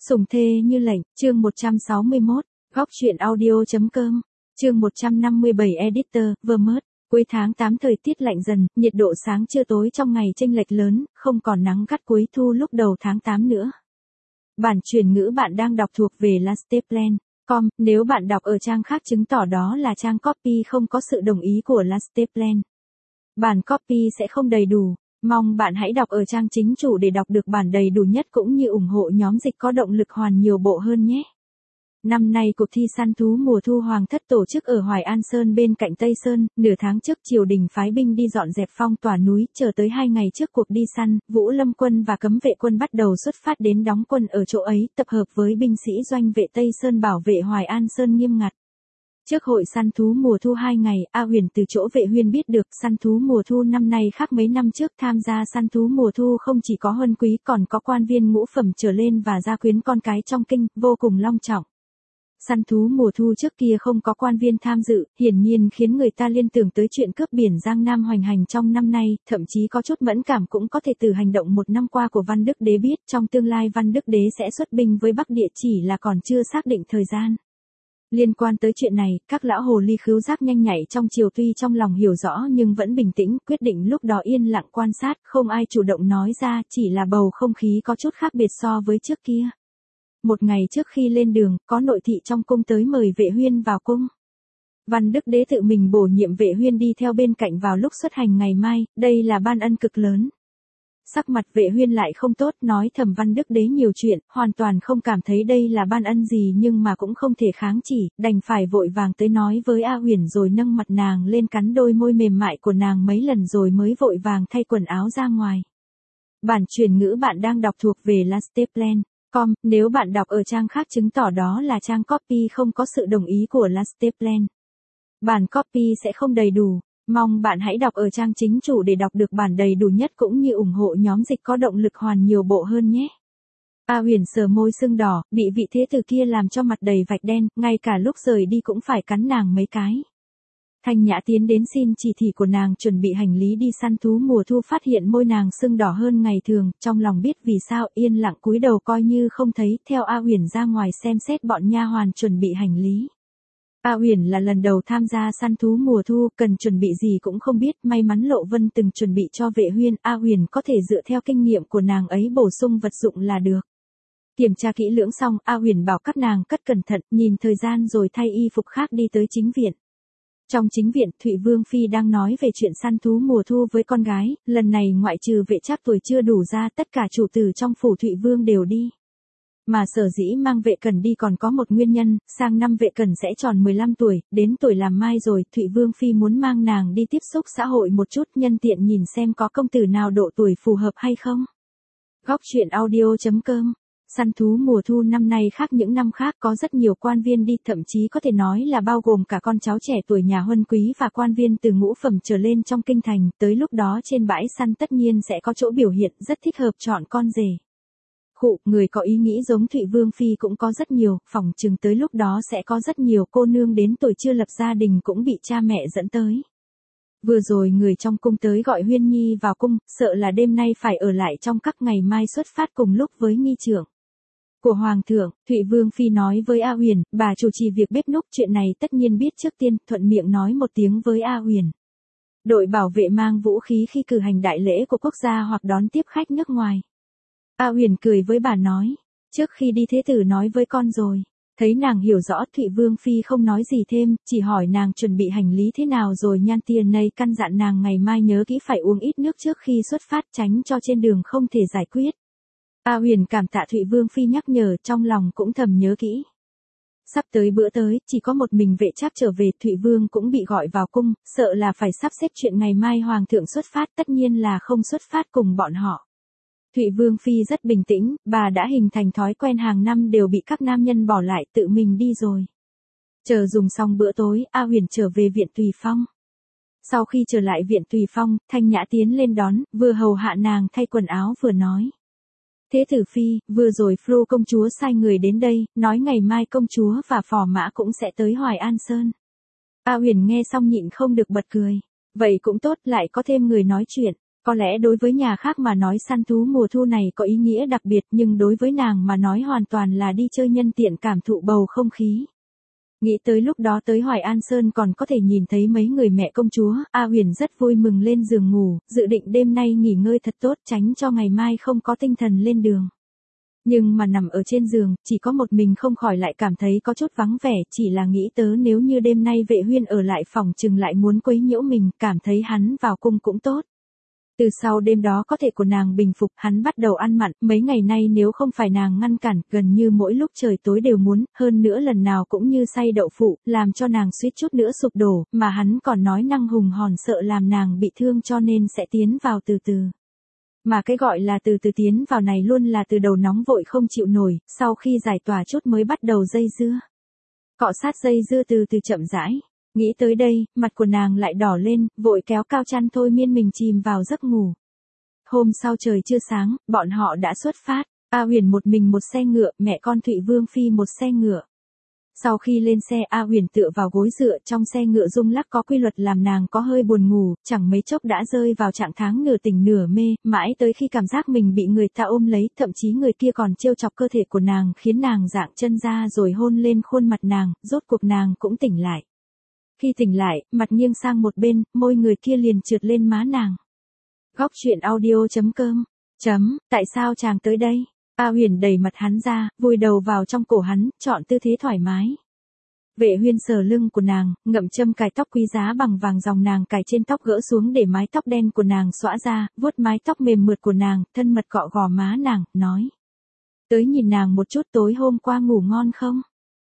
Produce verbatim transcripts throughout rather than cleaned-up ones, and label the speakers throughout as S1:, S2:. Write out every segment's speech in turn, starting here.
S1: Sủng thê như lệnh, chương một trăm sáu mươi mốt, góc truyện audio.com, chương một trăm năm mươi bảy editor, Vermont. Cuối tháng tám thời tiết lạnh dần, nhiệt độ sáng trưa tối trong ngày chênh lệch lớn, không còn nắng gắt cuối thu lúc đầu tháng tám nữa. Bản truyền ngữ bạn đang đọc thuộc về lasteplan chấm com, nếu bạn đọc ở trang khác chứng tỏ đó là trang copy không có sự đồng ý của lasteplan. Bản copy sẽ không đầy đủ. Mong bạn hãy đọc ở trang chính chủ để đọc được bản đầy đủ nhất cũng như ủng hộ nhóm dịch có động lực hoàn nhiều bộ hơn nhé. Năm nay cuộc thi săn thú mùa thu Hoàng thất tổ chức ở Hoài An Sơn bên cạnh Tây Sơn, nửa tháng trước triều đình phái binh đi dọn dẹp phong tỏa núi, chờ tới hai ngày trước cuộc đi săn, Vũ Lâm quân và cấm vệ quân bắt đầu xuất phát đến đóng quân ở chỗ ấy, tập hợp với binh sĩ doanh vệ Tây Sơn bảo vệ Hoài An Sơn nghiêm ngặt. Trước hội săn thú mùa thu hai ngày, A Huyền từ chỗ vệ huyên biết được săn thú mùa thu năm nay khác mấy năm trước, tham gia săn thú mùa thu không chỉ có huân quý còn có quan viên ngũ phẩm trở lên và gia quyến con cái trong kinh, vô cùng long trọng. Săn thú mùa thu trước kia không có quan viên tham dự, hiển nhiên khiến người ta liên tưởng tới chuyện cướp biển Giang Nam hoành hành trong năm nay, thậm chí có chút mẫn cảm cũng có thể từ hành động một năm qua của Văn Đức Đế biết trong tương lai Văn Đức Đế sẽ xuất binh với Bắc Địa, chỉ là còn chưa xác định thời gian. Liên quan tới chuyện này, các lão hồ ly khứu giác nhanh nhạy trong triều tuy trong lòng hiểu rõ nhưng vẫn bình tĩnh, quyết định lúc đó yên lặng quan sát, không ai chủ động nói ra, chỉ là bầu không khí có chút khác biệt so với trước kia. Một ngày trước khi lên đường, có nội thị trong cung tới mời vệ huyên vào cung. Văn Đức Đế tự mình bổ nhiệm vệ huyên đi theo bên cạnh vào lúc xuất hành ngày mai, đây là ban ân cực lớn. Sắc mặt vệ huyên lại không tốt, nói thầm Văn Đức Đế nhiều chuyện, hoàn toàn không cảm thấy đây là ban ân gì nhưng mà cũng không thể kháng chỉ, đành phải vội vàng tới nói với A Huyền rồi nâng mặt nàng lên cắn đôi môi mềm mại của nàng mấy lần rồi mới vội vàng thay quần áo ra ngoài. Bản truyền ngữ bạn đang đọc thuộc về lasteplan chấm com, nếu bạn đọc ở trang khác chứng tỏ đó là trang copy không có sự đồng ý của lasteplan. Bản copy sẽ không đầy đủ. Mong bạn hãy đọc ở trang chính chủ để đọc được bản đầy đủ nhất cũng như ủng hộ nhóm dịch có động lực hoàn nhiều bộ hơn nhé. A Huyền sờ môi sưng đỏ, bị vị thế tử kia làm cho mặt đầy vạch đen, ngay cả lúc rời đi cũng phải cắn nàng mấy cái. Thanh Nhã tiến đến xin chỉ thị của nàng chuẩn bị hành lý đi săn thú mùa thu, phát hiện môi nàng sưng đỏ hơn ngày thường, trong lòng biết vì sao, yên lặng cúi đầu coi như không thấy, theo A Huyền ra ngoài xem xét bọn nha hoàn chuẩn bị hành lý. A Huyền là lần đầu tham gia săn thú mùa thu, cần chuẩn bị gì cũng không biết, may mắn Lộ Vân từng chuẩn bị cho vệ huyên, A Huyền có thể dựa theo kinh nghiệm của nàng ấy bổ sung vật dụng là được. Kiểm tra kỹ lưỡng xong, A Huyền bảo các nàng cất cẩn thận, nhìn thời gian rồi thay y phục khác đi tới chính viện. Trong chính viện, Thụy Vương Phi đang nói về chuyện săn thú mùa thu với con gái, lần này ngoại trừ vệ Trác tuổi chưa đủ ra, tất cả chủ tử trong phủ Thụy Vương đều đi. Mà sở dĩ mang vệ Cẩn đi còn có một nguyên nhân, sang năm vệ Cẩn sẽ tròn mười lăm tuổi, đến tuổi làm mai rồi, Thụy Vương Phi muốn mang nàng đi tiếp xúc xã hội một chút, nhân tiện nhìn xem có công tử nào độ tuổi phù hợp hay không. Góc truyện audio.com. Săn thú mùa thu năm nay khác những năm khác, có rất nhiều quan viên đi, thậm chí có thể nói là bao gồm cả con cháu trẻ tuổi nhà huân quý và quan viên từ ngũ phẩm trở lên trong kinh thành, tới lúc đó trên bãi săn tất nhiên sẽ có chỗ biểu hiện, rất thích hợp chọn con rể. Khụ, người có ý nghĩ giống Thụy Vương Phi cũng có rất nhiều, phỏng chừng tới lúc đó sẽ có rất nhiều cô nương đến tuổi chưa lập gia đình cũng bị cha mẹ dẫn tới. Vừa rồi người trong cung tới gọi Huyên Nhi vào cung, sợ là đêm nay phải ở lại trong các ngày mai xuất phát cùng lúc với nghi trưởng của Hoàng thượng. Thụy Vương Phi nói với A Huyền, bà chủ trì việc bếp núc, chuyện này tất nhiên biết trước tiên, thuận miệng nói một tiếng với A Huyền. Đội bảo vệ mang vũ khí khi cử hành đại lễ của quốc gia hoặc đón tiếp khách nước ngoài. A Huyền cười với bà nói, trước khi đi thế tử nói với con rồi. Thấy nàng hiểu rõ, Thụy Vương Phi không nói gì thêm, chỉ hỏi nàng chuẩn bị hành lý thế nào rồi nhan tiền này căn dặn nàng ngày mai nhớ kỹ phải uống ít nước trước khi xuất phát, tránh cho trên đường không thể giải quyết. A Huyền cảm tạ Thụy Vương Phi nhắc nhở, trong lòng cũng thầm nhớ kỹ. Sắp tới bữa tới, chỉ có một mình vệ Trác trở về, Thụy Vương cũng bị gọi vào cung, sợ là phải sắp xếp chuyện ngày mai Hoàng thượng xuất phát, tất nhiên là không xuất phát cùng bọn họ. Thụy Vương Phi rất bình tĩnh, bà đã hình thành thói quen hàng năm đều bị các nam nhân bỏ lại tự mình đi rồi. Chờ dùng xong bữa tối, A Huyền trở về viện Tùy Phong. Sau khi trở lại viện Tùy Phong, Thanh Nhã tiến lên đón, vừa hầu hạ nàng thay quần áo vừa nói. Thế tử Phi, vừa rồi Flo công chúa sai người đến đây, nói ngày mai công chúa và phò mã cũng sẽ tới Hoài An Sơn. A Huyền nghe xong nhịn không được bật cười. Vậy cũng tốt, lại có thêm người nói chuyện. Có lẽ đối với nhà khác mà nói săn thú mùa thu này có ý nghĩa đặc biệt, nhưng đối với nàng mà nói hoàn toàn là đi chơi nhân tiện cảm thụ bầu không khí. Nghĩ tới lúc đó tới Hoài An Sơn còn có thể nhìn thấy mấy người mẹ công chúa, A Huyền rất vui mừng lên giường ngủ, dự định đêm nay nghỉ ngơi thật tốt tránh cho ngày mai không có tinh thần lên đường. Nhưng mà nằm ở trên giường, chỉ có một mình không khỏi lại cảm thấy có chút vắng vẻ, chỉ là nghĩ tớ nếu như đêm nay Vệ Huyên ở lại phòng chừng lại muốn quấy nhiễu mình, cảm thấy hắn vào cung cũng tốt. Từ sau đêm đó có thể của nàng bình phục, hắn bắt đầu ăn mặn, mấy ngày nay nếu không phải nàng ngăn cản, gần như mỗi lúc trời tối đều muốn, hơn nữa lần nào cũng như xay đậu phụ, làm cho nàng suýt chút nữa sụp đổ, mà hắn còn nói năng hùng hòn sợ làm nàng bị thương cho nên sẽ tiến vào từ từ. Mà cái gọi là từ từ tiến vào này luôn là từ đầu nóng vội không chịu nổi, sau khi giải tỏa chút mới bắt đầu dây dưa. Cọ sát dây dưa từ từ chậm rãi. Nghĩ tới đây, mặt của nàng lại đỏ lên, vội kéo cao chăn thôi miên mình chìm vào giấc ngủ. Hôm sau trời chưa sáng, bọn họ đã xuất phát, A Huyền một mình một xe ngựa, mẹ con Thụy Vương Phi một xe ngựa. Sau khi lên xe A Huyền tựa vào gối dựa trong xe ngựa rung lắc có quy luật làm nàng có hơi buồn ngủ, chẳng mấy chốc đã rơi vào trạng thái nửa tỉnh nửa mê, mãi tới khi cảm giác mình bị người ta ôm lấy, thậm chí người kia còn trêu chọc cơ thể của nàng khiến nàng dạng chân ra rồi hôn lên khuôn mặt nàng, rốt cuộc nàng cũng tỉnh lại. Khi tỉnh lại, mặt nghiêng sang một bên, môi người kia liền trượt lên má nàng. Góc truyện audio chấm com chấm, tại sao chàng tới đây? A Huyền đẩy mặt hắn ra, vùi đầu vào trong cổ hắn, chọn tư thế thoải mái. Vệ Huyên sờ lưng của nàng, ngậm châm cài tóc quý giá bằng vàng dòng nàng cài trên tóc gỡ xuống để mái tóc đen của nàng xõa ra, vuốt mái tóc mềm mượt của nàng, thân mật cọ gò má nàng, nói. Tới nhìn nàng một chút tối hôm qua ngủ ngon không?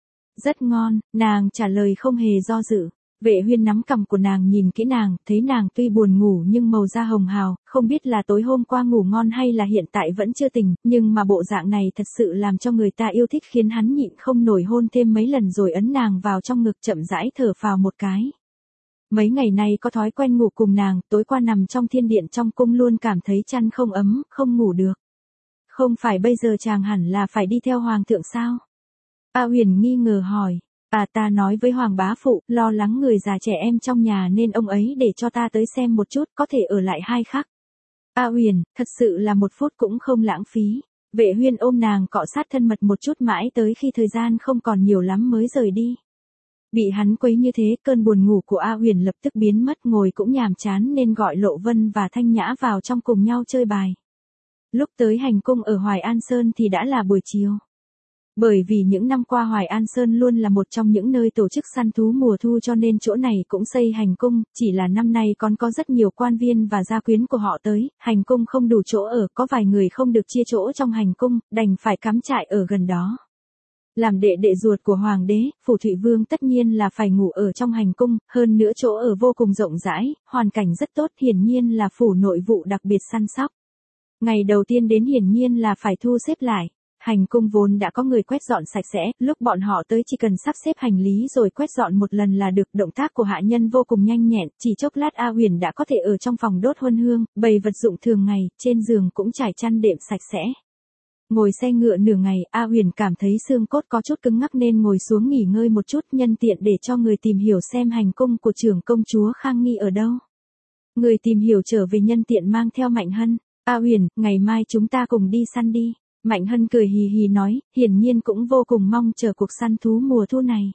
S1: Rất ngon, nàng trả lời không hề do dự. Vệ Huyên nắm cằm của nàng nhìn kỹ nàng, thấy nàng tuy buồn ngủ nhưng màu da hồng hào, không biết là tối hôm qua ngủ ngon hay là hiện tại vẫn chưa tỉnh, nhưng mà bộ dạng này thật sự làm cho người ta yêu thích khiến hắn nhịn không nổi hôn thêm mấy lần rồi ấn nàng vào trong ngực chậm rãi thở phào một cái. Mấy ngày nay có thói quen ngủ cùng nàng, tối qua nằm trong thiên điện trong cung luôn cảm thấy chăn không ấm, không ngủ được. Không phải bây giờ chàng hẳn là phải đi theo hoàng thượng sao? A Huyền nghi ngờ hỏi. À ta nói với hoàng bá phụ, lo lắng người già trẻ em trong nhà nên ông ấy để cho ta tới xem một chút, có thể ở lại hai khắc. A Huyền, thật sự là một phút cũng không lãng phí. Vệ Huyên ôm nàng cọ sát thân mật một chút mãi tới khi thời gian không còn nhiều lắm mới rời đi. Bị hắn quấy như thế, cơn buồn ngủ của A Huyền lập tức biến mất, ngồi cũng nhàm chán nên gọi Lộ Vân và Thanh Nhã vào trong cùng nhau chơi bài. Lúc tới hành cung ở Hoài An Sơn thì đã là buổi chiều. Bởi vì những năm qua Hoài An Sơn luôn là một trong những nơi tổ chức săn thú mùa thu cho nên chỗ này cũng xây hành cung, chỉ là năm nay còn có rất nhiều quan viên và gia quyến của họ tới, hành cung không đủ chỗ ở, có vài người không được chia chỗ trong hành cung, đành phải cắm trại ở gần đó. Làm đệ đệ ruột của hoàng đế, Phủ Thụy Vương tất nhiên là phải ngủ ở trong hành cung, hơn nữa chỗ ở vô cùng rộng rãi, hoàn cảnh rất tốt, hiển nhiên là phủ nội vụ đặc biệt săn sóc. Ngày đầu tiên đến hiển nhiên là phải thu xếp lại. Hành cung vốn đã có người quét dọn sạch sẽ, lúc bọn họ tới chỉ cần sắp xếp hành lý rồi quét dọn một lần là được, động tác của hạ nhân vô cùng nhanh nhẹn, chỉ chốc lát A Huyền đã có thể ở trong phòng đốt huân hương, bày vật dụng thường ngày, trên giường cũng trải chăn đệm sạch sẽ. Ngồi xe ngựa nửa ngày, A Huyền cảm thấy xương cốt có chút cứng ngắc nên ngồi xuống nghỉ ngơi một chút, nhân tiện để cho người tìm hiểu xem hành cung của trưởng công chúa Khang Nghi ở đâu. Người tìm hiểu trở về nhân tiện mang theo Mạnh Hân. A Huyền, ngày mai chúng ta cùng đi săn đi. Mạnh Hân cười hì hì nói, hiển nhiên cũng vô cùng mong chờ cuộc săn thú mùa thu này.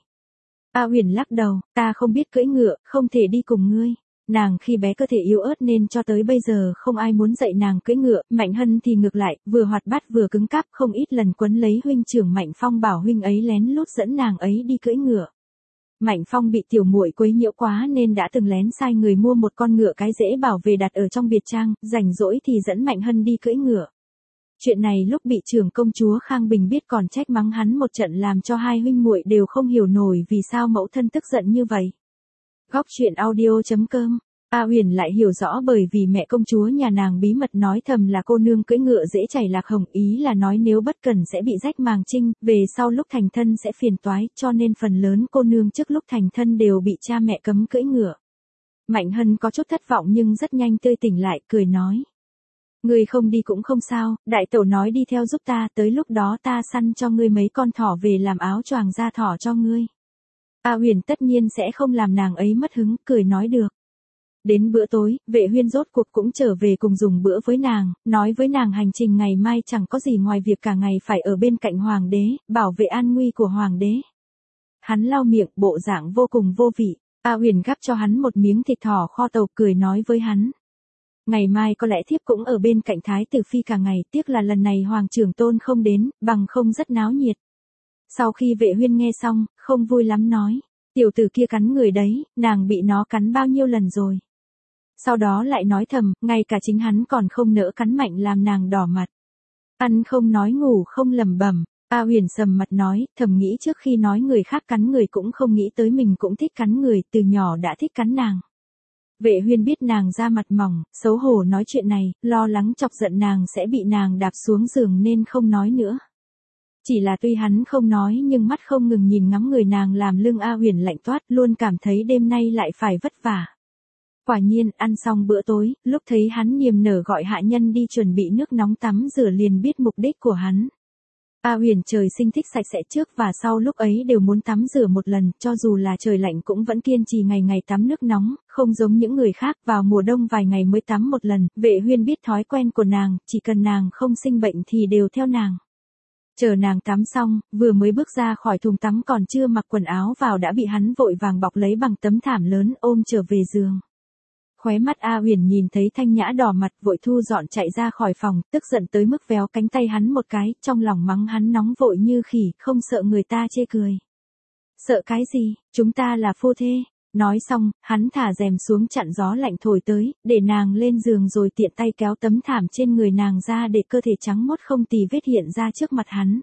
S1: A Huyền lắc đầu, ta không biết cưỡi ngựa, không thể đi cùng ngươi. Nàng khi bé cơ thể yếu ớt nên cho tới bây giờ không ai muốn dạy nàng cưỡi ngựa, Mạnh Hân thì ngược lại, vừa hoạt bát vừa cứng cáp, không ít lần quấn lấy huynh trưởng Mạnh Phong bảo huynh ấy lén lút dẫn nàng ấy đi cưỡi ngựa. Mạnh Phong bị tiểu muội quấy nhiễu quá nên đã từng lén sai người mua một con ngựa cái dễ bảo về đặt ở trong biệt trang, rảnh rỗi thì dẫn Mạnh Hân đi cưỡi ngựa. Chuyện này lúc bị trưởng công chúa Khang Bình biết còn trách mắng hắn một trận làm cho hai huynh muội đều không hiểu nổi vì sao mẫu thân tức giận như vậy. Góc truyện audio chấm com A Huyền lại hiểu rõ bởi vì mẹ công chúa nhà nàng bí mật nói thầm là cô nương cưỡi ngựa dễ chảy lạc hồng, ý là nói nếu bất cẩn sẽ bị rách màng trinh, về sau lúc thành thân sẽ phiền toái, cho nên phần lớn cô nương trước lúc thành thân đều bị cha mẹ cấm cưỡi ngựa. Mạnh Hân có chút thất vọng nhưng rất nhanh tươi tỉnh lại, cười nói. Ngươi không đi cũng không sao, đại tẩu nói đi theo giúp ta, tới lúc đó ta săn cho ngươi mấy con thỏ về làm áo choàng da thỏ cho ngươi. A Huyền tất nhiên sẽ không làm nàng ấy mất hứng, cười nói được. Đến bữa tối, Vệ Huyên rốt cuộc cũng trở về cùng dùng bữa với nàng, nói với nàng hành trình ngày mai chẳng có gì ngoài việc cả ngày phải ở bên cạnh hoàng đế, bảo vệ an nguy của hoàng đế. Hắn lau miệng, bộ dạng vô cùng vô vị. A Huyền gắp cho hắn một miếng thịt thỏ kho tàu, cười nói với hắn. Ngày mai có lẽ thiếp cũng ở bên cạnh Thái tử Phi cả ngày, tiếc là lần này Hoàng trưởng tôn không đến, bằng không rất náo nhiệt. Sau khi Vệ Huyên nghe xong, không vui lắm nói, tiểu tử kia cắn người đấy, nàng bị nó cắn bao nhiêu lần rồi. Sau đó lại nói thầm, ngay cả chính hắn còn không nỡ cắn mạnh làm nàng đỏ mặt. Ăn không nói ngủ không lẩm bẩm. A Huyền sầm mặt nói, thầm nghĩ trước khi nói người khác cắn người cũng không nghĩ tới mình cũng thích cắn người, từ nhỏ đã thích cắn nàng. Vệ Huyên biết nàng da mặt mỏng, xấu hổ nói chuyện này, lo lắng chọc giận nàng sẽ bị nàng đạp xuống giường nên không nói nữa. Chỉ là tuy hắn không nói nhưng mắt không ngừng nhìn ngắm người nàng làm lưng A Huyền lạnh toát, luôn cảm thấy đêm nay lại phải vất vả. Quả nhiên, ăn xong bữa tối, lúc thấy hắn niềm nở gọi hạ nhân đi chuẩn bị nước nóng tắm rửa liền biết mục đích của hắn. A Huyền trời sinh thích sạch sẽ trước và sau lúc ấy đều muốn tắm rửa một lần, cho dù là trời lạnh cũng vẫn kiên trì ngày ngày tắm nước nóng, không giống những người khác vào mùa đông vài ngày mới tắm một lần. Vệ Huyên biết thói quen của nàng, chỉ cần nàng không sinh bệnh thì đều theo nàng. Chờ nàng tắm xong, vừa mới bước ra khỏi thùng tắm còn chưa mặc quần áo vào đã bị hắn vội vàng bọc lấy bằng tấm thảm lớn ôm trở về giường. Khóe mắt A Huyền nhìn thấy Thanh Nhã đỏ mặt vội thu dọn chạy ra khỏi phòng, tức giận tới mức véo cánh tay hắn một cái, trong lòng mắng hắn nóng vội như khỉ, không sợ người ta chê cười. Sợ cái gì, chúng ta là phu thê. Nói xong, hắn thả rèm xuống chặn gió lạnh thổi tới, để nàng lên giường rồi tiện tay kéo tấm thảm trên người nàng ra để cơ thể trắng mốt không tì vết hiện ra trước mặt hắn.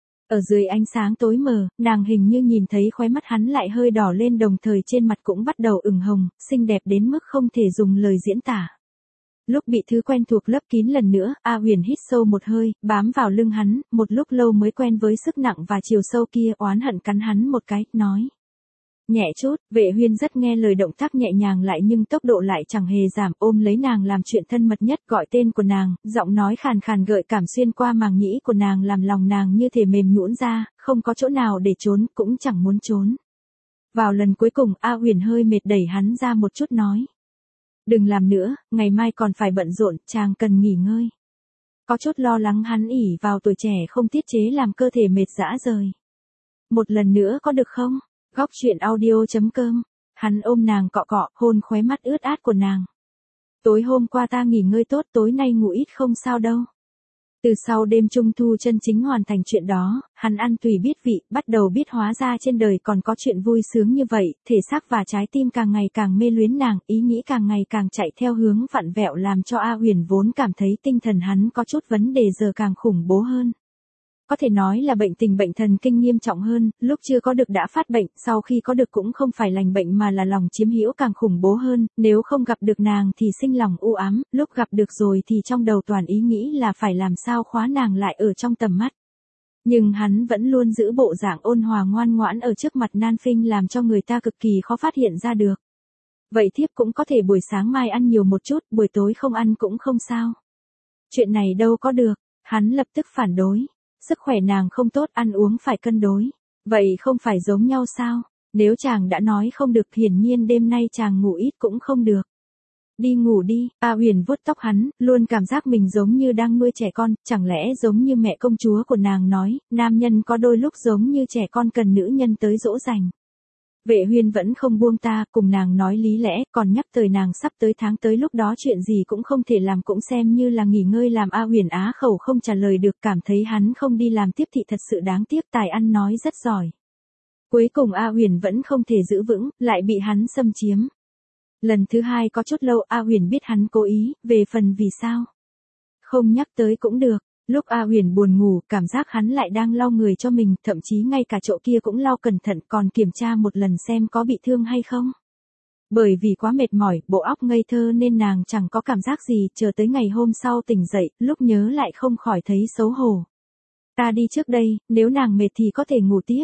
S1: Ở dưới ánh sáng tối mờ, nàng hình như nhìn thấy khóe mắt hắn lại hơi đỏ lên đồng thời trên mặt cũng bắt đầu ửng hồng, xinh đẹp đến mức không thể dùng lời diễn tả. Lúc bị thứ quen thuộc lấp kín lần nữa, A Huyền hít sâu một hơi, bám vào lưng hắn, một lúc lâu mới quen với sức nặng và chiều sâu kia, oán hận cắn hắn một cái, nói. Nhẹ chút, Vệ Huyên rất nghe lời động tác nhẹ nhàng lại nhưng tốc độ lại chẳng hề giảm, ôm lấy nàng làm chuyện thân mật nhất, gọi tên của nàng, giọng nói khàn khàn gợi cảm xuyên qua màng nhĩ của nàng làm lòng nàng như thể mềm nhũn ra, không có chỗ nào để trốn, cũng chẳng muốn trốn. Vào lần cuối cùng, A Huyền hơi mệt đẩy hắn ra một chút nói. Đừng làm nữa, ngày mai còn phải bận rộn, chàng cần nghỉ ngơi. Có chút lo lắng hắn ỉ vào tuổi trẻ không tiết chế làm cơ thể mệt rã rời. Một lần nữa có được không? Góc truyện audio chấm com. Hắn ôm nàng cọ cọ, hôn khóe mắt ướt át của nàng. Tối hôm qua ta nghỉ ngơi tốt, tối nay ngủ ít không sao đâu. Từ sau đêm trung thu chân chính hoàn thành chuyện đó, hắn ăn tùy biết vị, bắt đầu biết hóa ra trên đời còn có chuyện vui sướng như vậy, thể xác và trái tim càng ngày càng mê luyến nàng, ý nghĩ càng ngày càng chạy theo hướng vặn vẹo làm cho A Huyền vốn cảm thấy tinh thần hắn có chút vấn đề giờ càng khủng bố hơn. Có thể nói là bệnh tình bệnh thần kinh nghiêm trọng hơn, lúc chưa có được đã phát bệnh, sau khi có được cũng không phải lành bệnh mà là lòng chiếm hữu càng khủng bố hơn, nếu không gặp được nàng thì sinh lòng u ám, lúc gặp được rồi thì trong đầu toàn ý nghĩ là phải làm sao khóa nàng lại ở trong tầm mắt. Nhưng hắn vẫn luôn giữ bộ dạng ôn hòa ngoan ngoãn ở trước mặt Nan Phinh làm cho người ta cực kỳ khó phát hiện ra được. Vậy thiếp cũng có thể buổi sáng mai ăn nhiều một chút, buổi tối không ăn cũng không sao. Chuyện này đâu có được, hắn lập tức phản đối. Sức khỏe nàng không tốt, ăn uống phải cân đối. Vậy không phải giống nhau sao? Nếu chàng đã nói không được hiển nhiên đêm nay chàng ngủ ít cũng không được. Đi ngủ đi, A Huyền vuốt tóc hắn, luôn cảm giác mình giống như đang nuôi trẻ con, chẳng lẽ giống như mẹ công chúa của nàng nói, nam nhân có đôi lúc giống như trẻ con cần nữ nhân tới dỗ dành. Vệ Huyên vẫn không buông ta, cùng nàng nói lý lẽ, còn nhắc tới nàng sắp tới tháng tới lúc đó chuyện gì cũng không thể làm cũng xem như là nghỉ ngơi làm A Huyền á khẩu không trả lời được cảm thấy hắn không đi làm tiếp thị thật sự đáng tiếc tài ăn nói rất giỏi. Cuối cùng A Huyền vẫn không thể giữ vững, lại bị hắn xâm chiếm. Lần thứ hai có chút lâu A Huyền biết hắn cố ý, về phần vì sao. Không nhắc tới cũng được. Lúc A Huyền buồn ngủ, cảm giác hắn lại đang lau người cho mình, thậm chí ngay cả chỗ kia cũng lau cẩn thận còn kiểm tra một lần xem có bị thương hay không. Bởi vì quá mệt mỏi, bộ óc ngây thơ nên nàng chẳng có cảm giác gì, chờ tới ngày hôm sau tỉnh dậy, lúc nhớ lại không khỏi thấy xấu hổ. Ta đi trước đây, nếu nàng mệt thì có thể ngủ tiếp.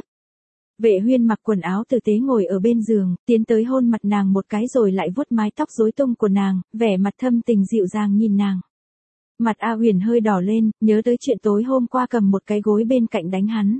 S1: Vệ Huyên mặc quần áo tử tế ngồi ở bên giường, tiến tới hôn mặt nàng một cái rồi lại vuốt mái tóc rối tung của nàng, vẻ mặt thâm tình dịu dàng nhìn nàng. Mặt A Huyền hơi đỏ lên, nhớ tới chuyện tối hôm qua cầm một cái gối bên cạnh đánh hắn.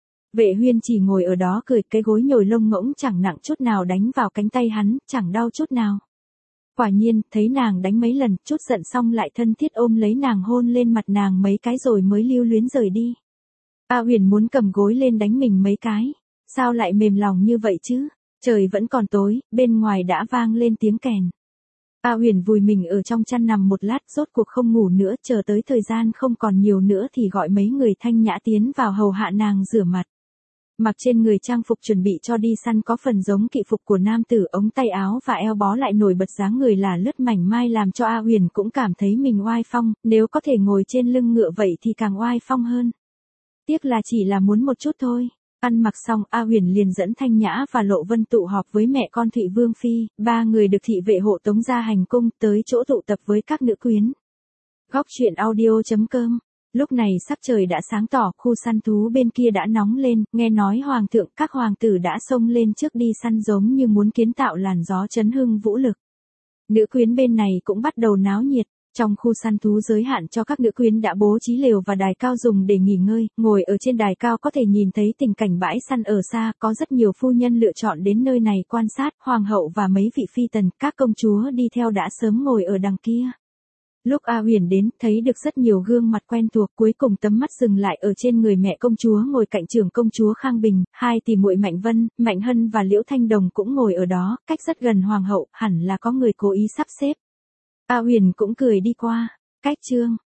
S1: Vệ Huyên chỉ ngồi ở đó cười, cái gối nhồi lông ngỗng chẳng nặng chút nào đánh vào cánh tay hắn, chẳng đau chút nào. Quả nhiên, thấy nàng đánh mấy lần, chút giận xong lại thân thiết ôm lấy nàng hôn lên mặt nàng mấy cái rồi mới lưu luyến rời đi. A Huyền muốn cầm gối lên đánh mình mấy cái. Sao lại mềm lòng như vậy chứ? Trời vẫn còn tối, bên ngoài đã vang lên tiếng kèn. A Huyền vùi mình ở trong chăn nằm một lát, rốt cuộc không ngủ nữa, chờ tới thời gian không còn nhiều nữa thì gọi mấy người thanh nhã tiến vào hầu hạ nàng rửa mặt. Mặc trên người trang phục chuẩn bị cho đi săn có phần giống kỵ phục của nam tử, ống tay áo và eo bó lại nổi bật dáng người là lướt mảnh mai làm cho A Huyền cũng cảm thấy mình oai phong, nếu có thể ngồi trên lưng ngựa vậy thì càng oai phong hơn. Tiếc là chỉ là muốn một chút thôi. Ăn mặc xong, A Huyền liền dẫn Thanh Nhã và Lộ Vân tụ họp với mẹ con Thụy Vương Phi, ba người được thị vệ hộ tống ra hành cung tới chỗ tụ tập với các nữ quyến. Góc truyện audio chấm com. Lúc này sắc trời đã sáng tỏ, khu săn thú bên kia đã nóng lên, nghe nói hoàng thượng các hoàng tử đã xông lên trước đi săn giống như muốn kiến tạo làn gió chấn hưng vũ lực. Nữ quyến bên này cũng bắt đầu náo nhiệt. Trong khu săn thú giới hạn cho các nữ quyến đã bố trí lều và đài cao dùng để nghỉ ngơi, ngồi ở trên đài cao có thể nhìn thấy tình cảnh bãi săn ở xa, có rất nhiều phu nhân lựa chọn đến nơi này quan sát, hoàng hậu và mấy vị phi tần, các công chúa đi theo đã sớm ngồi ở đằng kia. Lúc A Huyền đến, thấy được rất nhiều gương mặt quen thuộc, cuối cùng tầm mắt dừng lại ở trên người mẹ công chúa ngồi cạnh trưởng công chúa Khang Bình, hai tỷ muội Mạnh Vân, Mạnh Hân và Liễu Thanh Đồng cũng ngồi ở đó, cách rất gần hoàng hậu, hẳn là có người cố ý sắp xếp. A Huyền cũng cười đi qua. Cách chương